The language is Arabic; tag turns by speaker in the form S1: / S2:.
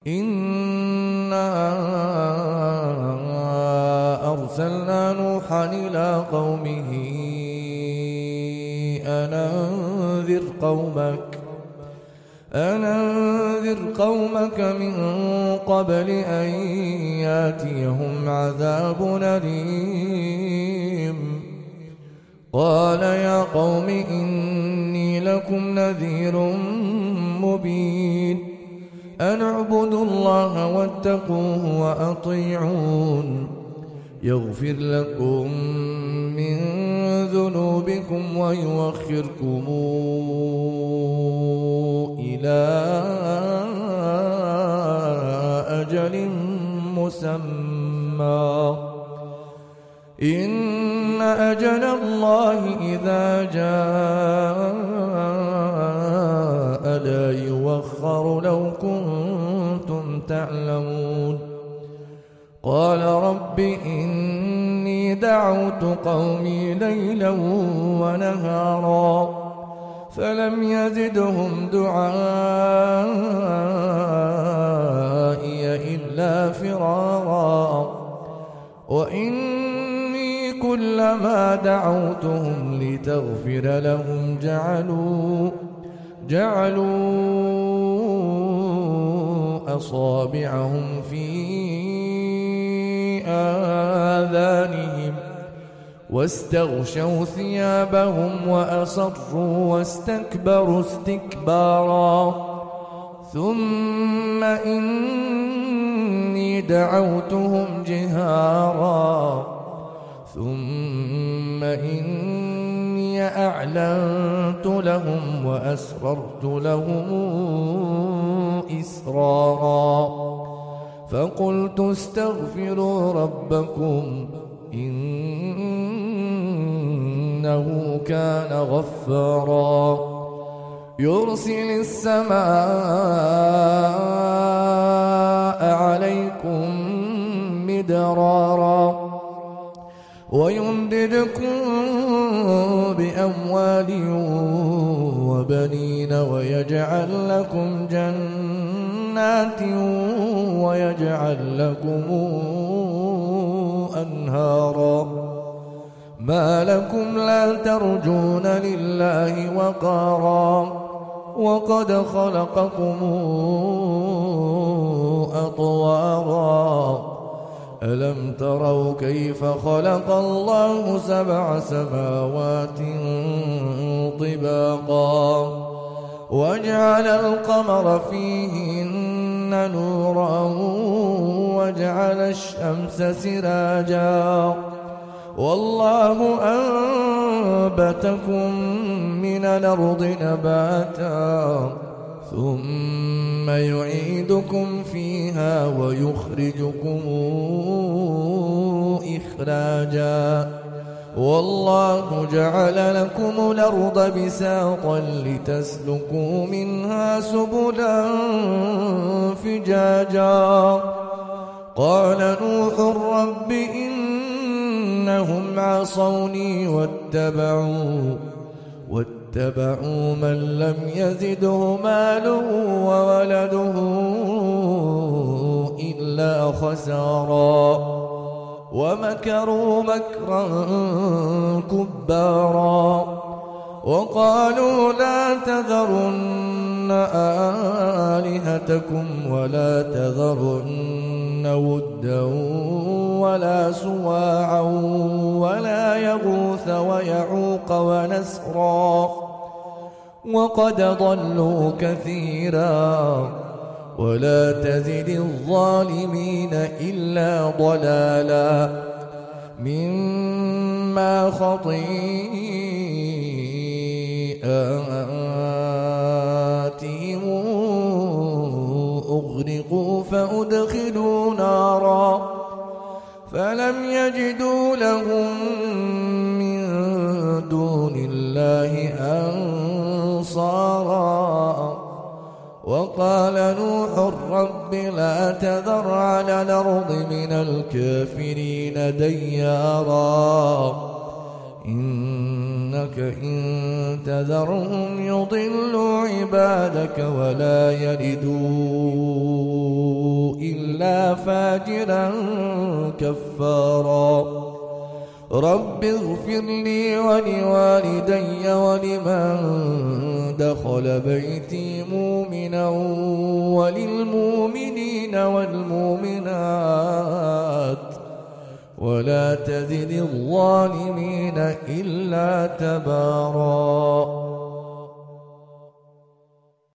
S1: إنا أرسلنا نوحا إلى قومه أن أنذر قومك من قبل أن ياتيهم عذاب أليم. قال يا قوم إني لكم نذير مبين أن اعبدوا الله واتقوه وأطيعون يغفر لكم من ذنوبكم ويؤخركم إلى أجل مسمى إن أجل الله إذا جاء لا يوخر لو كنتم تعلمون. قال رب إني دعوت قومي ليلا ونهارا فلم يزدهم دعائي إلا فرارا وإني كلما دعوتهم لتغفر لهم جعلوا أصابعهم في آذانهم واستغشوا ثيابهم وأصروا واستكبروا استكبارا ثم إني دعوتهم جهارا ثم إني أعلنت لهم وأسررت لهم إسرارا فقلت استغفروا ربكم إنه كان غفارا يرسل السماء عليكم مدرارا ويمددكم بأموال وبنين ويجعل لكم جنات ويجعل لكم أنهارا ما لكم لا ترجون لله وقارا وقد خلقكم أطوارا ألم تروا كيف خلق الله سبع سماوات طباقا وجعل القمر فيهن نورا وجعل الشمس سراجا والله أنبتكم من الأرض نباتا ثم يعيدكم فيها ويخرجكم إخراجا والله جعل لكم الأرض بساطا لتسلكوا منها سبلا فجاجا قال نوح رب إنهم عصوني واتبعوا من لم يزده ماله وولده إلا خسارا ومكروا مكرا كبارا وقالوا لا تذرن آلهتكم ولا تذرن ودا ولا سواعا ولا يغوث ويعوق ونسرا وقد ضلوا كثيرا ولا تزد الظالمين إلا ضلالا مما خطيئاتهم أغرقوا فأدخلوا نارا فلم يجدوا لهم من دون الله أنصارا وقال نوح رب لا تذر على الأرض من الكافرين ديارا إنك إنك إن تذرهم يضلوا عبادك ولا يلدوا إلا فاجرا كفارا رب اغفر لي ولوالدي ولمن دخل بيتي مؤمنا وللمؤمنين والمؤمنات ولا تزد الظالمين إلا تبارا.